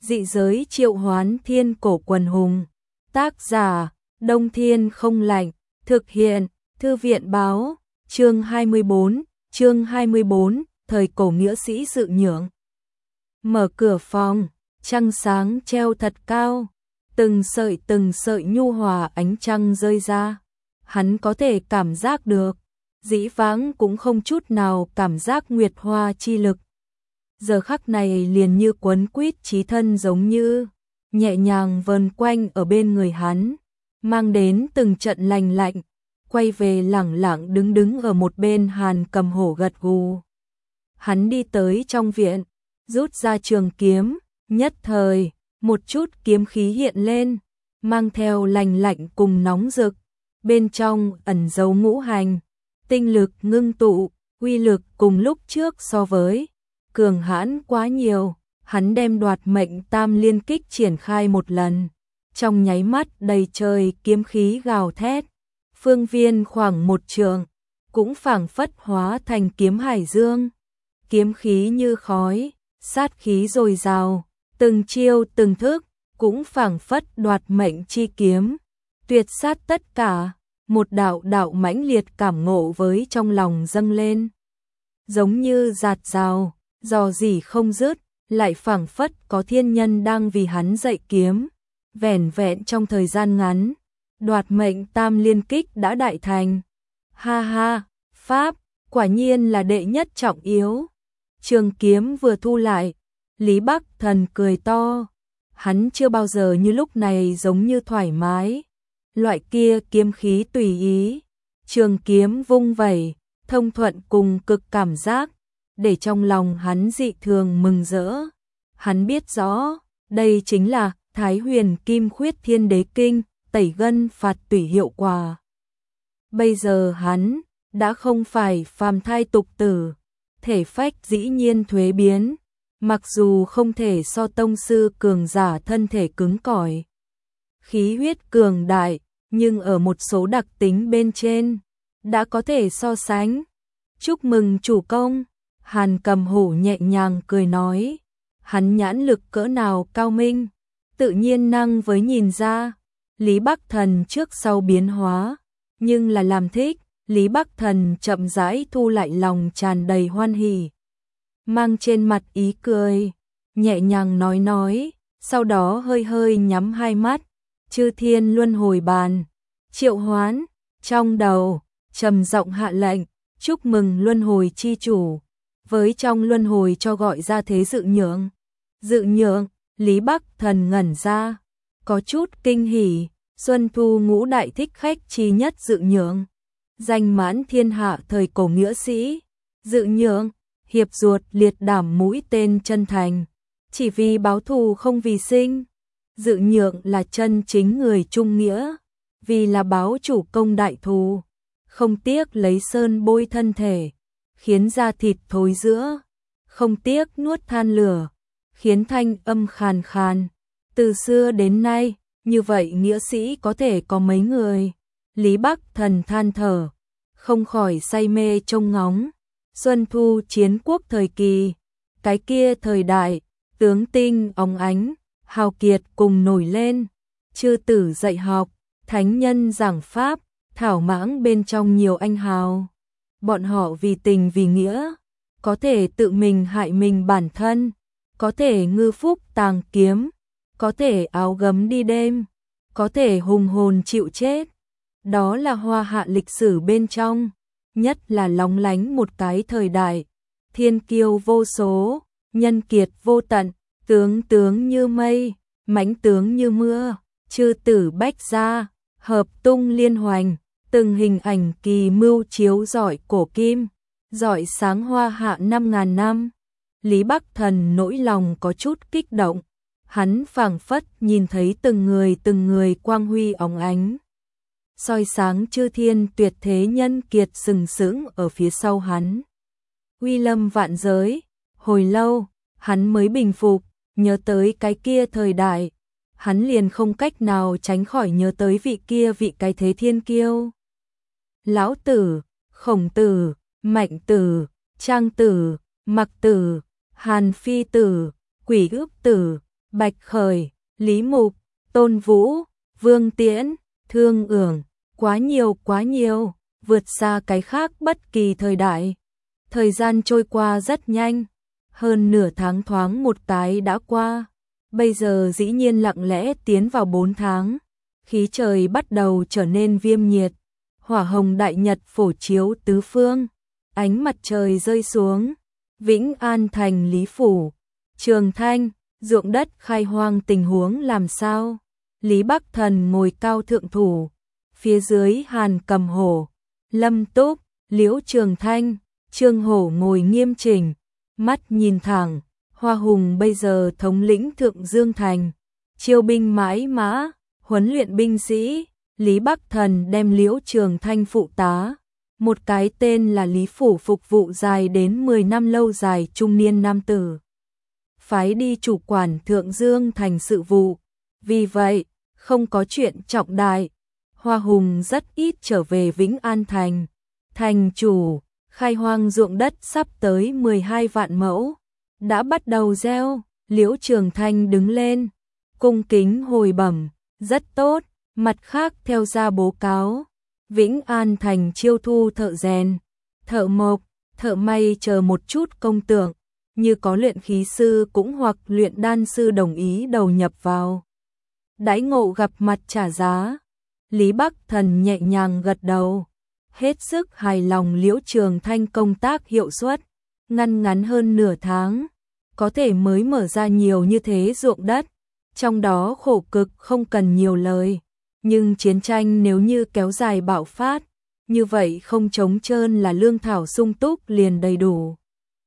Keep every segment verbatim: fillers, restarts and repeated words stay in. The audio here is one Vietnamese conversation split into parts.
Dị giới triệu hoán thiên cổ quần hùng. Tác giả, Đông Thiên Không Lạnh. Thực hiện, Thư viện Báo. Chương hai mươi bốn, chương hai mươi bốn, thời cổ nghĩa sĩ dự nhượng. Mở cửa phòng, trăng sáng treo thật cao, từng sợi từng sợi nhu hòa ánh trăng rơi ra. Hắn có thể cảm giác được, dĩ vãng cũng không chút nào cảm giác nguyệt hoa chi lực. Giờ khắc này liền như quấn quýt chí thân giống như, nhẹ nhàng vần quanh ở bên người hắn, mang đến từng trận lành lạnh, quay về lẳng lặng đứng đứng ở một bên Hàn Cầm Hổ gật gù. Hắn đi tới trong viện, rút ra trường kiếm, nhất thời, một chút kiếm khí hiện lên, mang theo lành lạnh cùng nóng rực, bên trong ẩn giấu ngũ hành, tinh lực ngưng tụ, uy lực cùng lúc trước so với cường hãn quá nhiều. Hắn đem đoạt mệnh tam liên kích triển khai một lần, trong nháy mắt đầy trời kiếm khí gào thét, phương viên khoảng một trượng, cũng phảng phất hóa thành kiếm hải dương. Kiếm khí như khói, sát khí dồi dào, từng chiêu từng thức, cũng phảng phất đoạt mệnh chi kiếm, tuyệt sát tất cả. Một đạo đạo mãnh liệt cảm ngộ với trong lòng dâng lên, giống như giạt rào, dò dỉ không dứt, lại phảng phất có thiên nhân đang vì hắn dạy kiếm. Vẻn vẹn trong thời gian ngắn, đoạt mệnh tam liên kích đã đại thành. Ha ha, pháp, quả nhiên là đệ nhất trọng yếu. Trường kiếm vừa thu lại, Lý Bắc Thần cười to, hắn chưa bao giờ như lúc này giống như thoải mái. Loại kia kiếm khí tùy ý, trường kiếm vung vẩy, thông thuận cùng cực cảm giác, để trong lòng hắn dị thường mừng rỡ. Hắn biết rõ, đây chính là Thái Huyền Kim Khuyết Thiên Đế Kinh, tẩy gân phạt tủy hiệu quả. Bây giờ hắn đã không phải phàm thai tục tử, thể phách dĩ nhiên thuế biến, mặc dù không thể so tông sư cường giả thân thể cứng cỏi, khí huyết cường đại, nhưng ở một số đặc tính bên trên đã có thể so sánh. Chúc mừng chủ công, Hàn Cầm Hổ nhẹ nhàng cười nói, hắn nhãn lực cỡ nào cao minh, tự nhiên năng với nhìn ra. Lý Bắc Thần trước sau biến hóa, nhưng là làm thích. Lý Bắc Thần chậm rãi thu lại lòng tràn đầy hoan hỉ, mang trên mặt ý cười, nhẹ nhàng nói nói, sau đó hơi hơi nhắm hai mắt. Chư Thiên Luân Hồi Bàn, triệu hoán, trong đầu, trầm giọng hạ lệnh, chúc mừng Luân Hồi chi chủ, với trong Luân Hồi cho gọi ra thế dự nhượng. Dự nhượng, Lý Bắc Thần ngẩn ra, có chút kinh hỉ, Xuân Thu ngũ đại thích khách chi nhất dự nhượng, danh mãn thiên hạ thời cổ nghĩa sĩ. Dự nhượng, hiệp ruột liệt đảm mũi tên chân thành, chỉ vì báo thù không vì sinh. Dự nhượng là chân chính người trung nghĩa, vì là báo chủ công đại thù, không tiếc lấy sơn bôi thân thể, khiến da thịt thối rữa, không tiếc nuốt than lửa, khiến thanh âm khàn khàn. Từ xưa đến nay, như vậy nghĩa sĩ có thể có mấy người? Lý Bắc Thần than thở, không khỏi say mê trông ngóng. Xuân Thu chiến quốc thời kỳ, cái kia thời đại, tướng tinh óng ánh, hào kiệt cùng nổi lên, chư tử dạy học, thánh nhân giảng pháp, thảo mãng bên trong nhiều anh hào. Bọn họ vì tình vì nghĩa, có thể tự mình hại mình bản thân, có thể ngư phúc tàng kiếm, có thể áo gấm đi đêm, có thể hùng hồn chịu chết. Đó là hoa hạ lịch sử bên trong, nhất là lóng lánh một cái thời đại, thiên kiêu vô số, nhân kiệt vô tận, tướng tướng như mây, mãnh tướng như mưa, chư tử bách gia, hợp tung liên hoành, từng hình ảnh kỳ mưu chiếu rọi cổ kim, rọi sáng hoa hạ năm ngàn năm. Lý Bắc Thần nỗi lòng có chút kích động, hắn phảng phất nhìn thấy từng người từng người quang huy óng ánh, soi sáng chư thiên tuyệt thế nhân kiệt sừng sững ở phía sau hắn. Uy lâm vạn giới, hồi lâu, hắn mới bình phục, nhớ tới cái kia thời đại, hắn liền không cách nào tránh khỏi nhớ tới vị kia vị cái thế thiên kiêu. Lão Tử, Khổng Tử, Mạnh Tử, Trang Tử, Mặc Tử, Hàn Phi Tử, Quỷ Ước Tử, Bạch Khởi, Lý Mục, Tôn Vũ, Vương Tiễn, Thương Ưởng, quá nhiều quá nhiều, vượt xa cái khác bất kỳ thời đại. Thời gian trôi qua rất nhanh, hơn nửa tháng thoáng một cái đã qua, bây giờ dĩ nhiên lặng lẽ tiến vào bốn tháng, khí trời bắt đầu trở nên viêm nhiệt, hỏa hồng đại nhật phổ chiếu tứ phương, ánh mặt trời rơi xuống, Vĩnh An thành Lý Phủ, Trường Thanh, ruộng đất khai hoang tình huống làm sao? Lý Bắc Thần ngồi cao thượng thủ, phía dưới Hàn Cầm Hổ, Lâm Túc, Liễu Trường Thanh, Trương Hổ ngồi nghiêm chỉnh, mắt nhìn thẳng, Hoa Hùng bây giờ thống lĩnh Thượng Dương Thành, chiêu binh mãi mã, huấn luyện binh sĩ, Lý Bắc Thần đem Liễu Trường Thanh phụ tá, một cái tên là Lý Phủ phục vụ dài đến mười năm lâu dài trung niên nam tử. Phái đi chủ quản Thượng Dương Thành sự vụ, vì vậy, không có chuyện trọng đại, Hoa Hùng rất ít trở về Vĩnh An Thành. Thành chủ, khai hoang ruộng đất sắp tới mười hai vạn mẫu, đã bắt đầu gieo, Liễu Trường Thanh đứng lên, cung kính hồi bẩm, rất tốt, mặt khác theo ra bố cáo, Vĩnh An Thành chiêu thu thợ rèn, thợ mộc, thợ may chờ một chút công tượng, như có luyện khí sư cũng hoặc luyện đan sư đồng ý đầu nhập vào. Đãi ngộ gặp mặt trả giá, Lý Bắc Thần nhẹ nhàng gật đầu, hết sức hài lòng Liễu Trường Thanh công tác hiệu suất, ngăn ngắn hơn nửa tháng, có thể mới mở ra nhiều như thế ruộng đất, trong đó khổ cực không cần nhiều lời, nhưng chiến tranh nếu như kéo dài bạo phát, như vậy không trống trơn là lương thảo sung túc liền đầy đủ.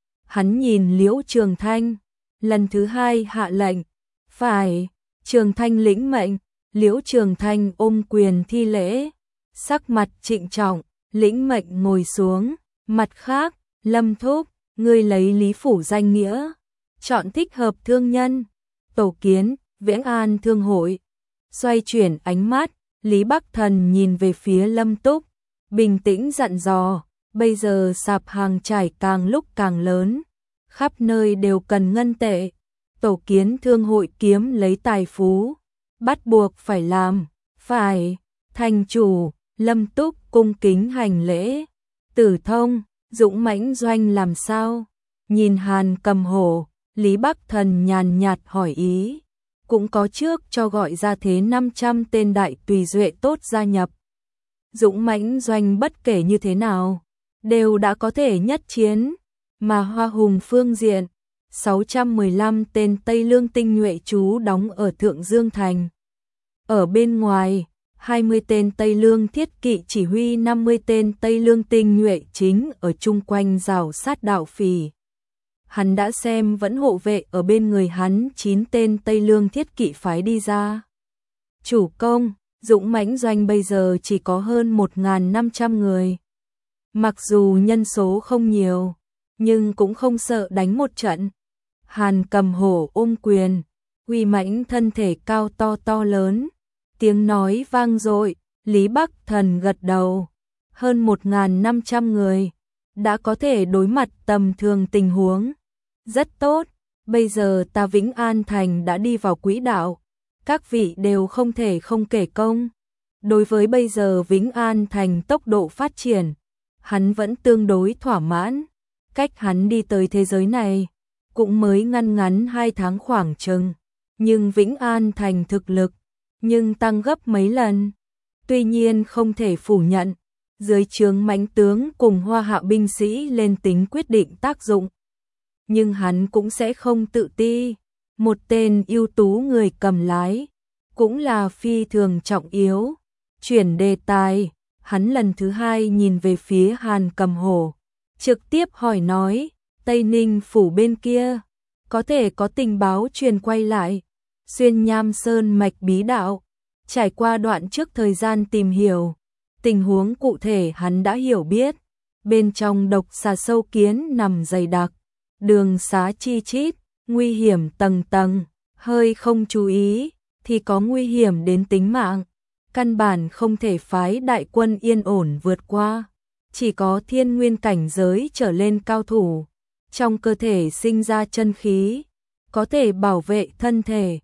Hắn nhìn Liễu Trường Thanh, lần thứ hai hạ lệnh, phải, Trường Thanh lĩnh mệnh, Liễu Trường Thanh ôm quyền thi lễ, sắc mặt trịnh trọng, lĩnh mệnh ngồi xuống, mặt khác, Lâm Thúc, ngươi lấy Lý Phủ danh nghĩa, chọn thích hợp thương nhân, tổ kiến, Vĩnh An Thương Hội, xoay chuyển ánh mắt, Lý Bắc Thần nhìn về phía Lâm Túc, bình tĩnh dặn dò, bây giờ sạp hàng trải càng lúc càng lớn, khắp nơi đều cần ngân tệ, tổ kiến thương hội kiếm lấy tài phú, bắt buộc phải làm, phải, thành chủ, Lâm Túc cung kính hành lễ, Tử Thông, dũng mãnh doanh làm sao, nhìn Hàn Cầm Hổ, Lý Bắc Thần nhàn nhạt hỏi ý, cũng có trước cho gọi ra thế năm trăm tên đại tùy duệ tốt gia nhập. Dũng mãnh doanh bất kể như thế nào, đều đã có thể nhất chiến, mà Hoa Hùng phương diện, sáu trăm mười lăm tên Tây Lương tinh nhuệ trú đóng ở Thượng Dương Thành. Ở bên ngoài, hai mươi tên Tây Lương thiết kỵ chỉ huy năm mươi tên Tây Lương tinh nhuệ chính ở chung quanh rào sát đạo phỉ. Hắn đã xem vẫn hộ vệ ở bên người hắn chín tên Tây Lương thiết kỵ phái đi ra. Chủ công, dũng mãnh doanh bây giờ chỉ có hơn một nghìn năm trăm người. Mặc dù nhân số không nhiều, nhưng cũng không sợ đánh một trận. Hàn Cầm Hổ ôm quyền, uy mãnh thân thể cao to to lớn, tiếng nói vang dội, Lý Bắc Thần gật đầu, hơn một nghìn năm trăm người, đã có thể đối mặt tầm thường tình huống. Rất tốt, bây giờ ta Vĩnh An Thành đã đi vào quỹ đạo, các vị đều không thể không kể công. Đối với bây giờ Vĩnh An Thành tốc độ phát triển, hắn vẫn tương đối thỏa mãn, cách hắn đi tới thế giới này, cũng mới ngăn ngắn hai tháng khoảng chừng, nhưng Vĩnh An Thành thực lực, nhưng tăng gấp mấy lần. Tuy nhiên không thể phủ nhận, dưới trướng mãnh tướng cùng Hoa Hạ binh sĩ lên tính quyết định tác dụng. Nhưng hắn cũng sẽ không tự ti, một tên ưu tú người cầm lái, cũng là phi thường trọng yếu. Chuyển đề tài, hắn lần thứ hai nhìn về phía Hàn Cầm Hổ, trực tiếp hỏi nói, Tây Ninh phủ bên kia, có thể có tình báo truyền quay lại, xuyên Nham Sơn mạch bí đạo, trải qua đoạn trước thời gian tìm hiểu, tình huống cụ thể hắn đã hiểu biết, bên trong độc xà sâu kiến nằm dày đặc, đường xá chi chít, nguy hiểm tầng tầng, hơi không chú ý, thì có nguy hiểm đến tính mạng, căn bản không thể phái đại quân yên ổn vượt qua, chỉ có thiên nguyên cảnh giới trở lên cao thủ, trong cơ thể sinh ra chân khí, có thể bảo vệ thân thể,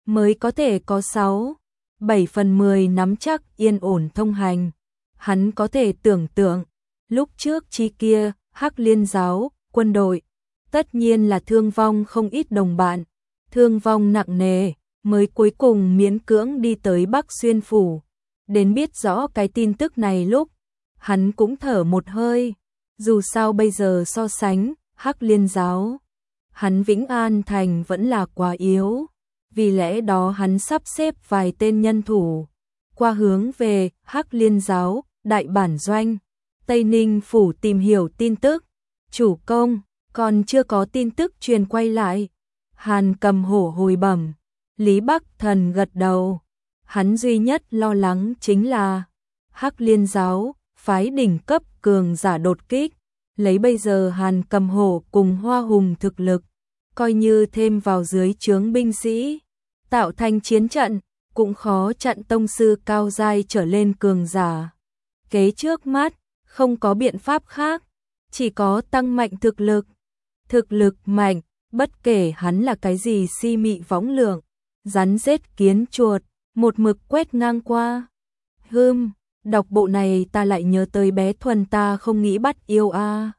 mới có thể có sáu, bảy phần mười nắm chắc yên ổn thông hành. Hắn có thể tưởng tượng, lúc trước chi kia, Hắc Liên giáo, quân đội, tất nhiên là thương vong không ít đồng bạn, thương vong nặng nề, mới cuối cùng miễn cưỡng đi tới Bắc Xuyên Phủ. Đến biết rõ cái tin tức này lúc, hắn cũng thở một hơi, dù sao bây giờ so sánh, Hắc Liên giáo, hắn Vĩnh An Thành vẫn là quá yếu, vì lẽ đó hắn sắp xếp vài tên nhân thủ, qua hướng về Hắc Liên giáo, đại bản doanh, Tây Ninh Phủ tìm hiểu tin tức, chủ công, còn chưa có tin tức truyền quay lại. Hàn Cầm Hổ hồi bẩm, Lý Bắc Thần gật đầu, hắn duy nhất lo lắng chính là Hắc Liên giáo, phái đỉnh cấp cường giả đột kích, lấy bây giờ Hàn Cầm Hổ cùng Hoa Hùng thực lực, coi như thêm vào dưới trướng binh sĩ, tạo thành chiến trận, cũng khó chặn tông sư cao giai trở lên cường giả. Kế trước mắt, không có biện pháp khác, chỉ có tăng mạnh thực lực. Thực lực mạnh, bất kể hắn là cái gì si mị võng lượng, rắn rết kiến chuột, một mực quét ngang qua. Hừm, đọc bộ này ta lại nhớ tới bé Thuần ta không nghĩ bắt yêu a.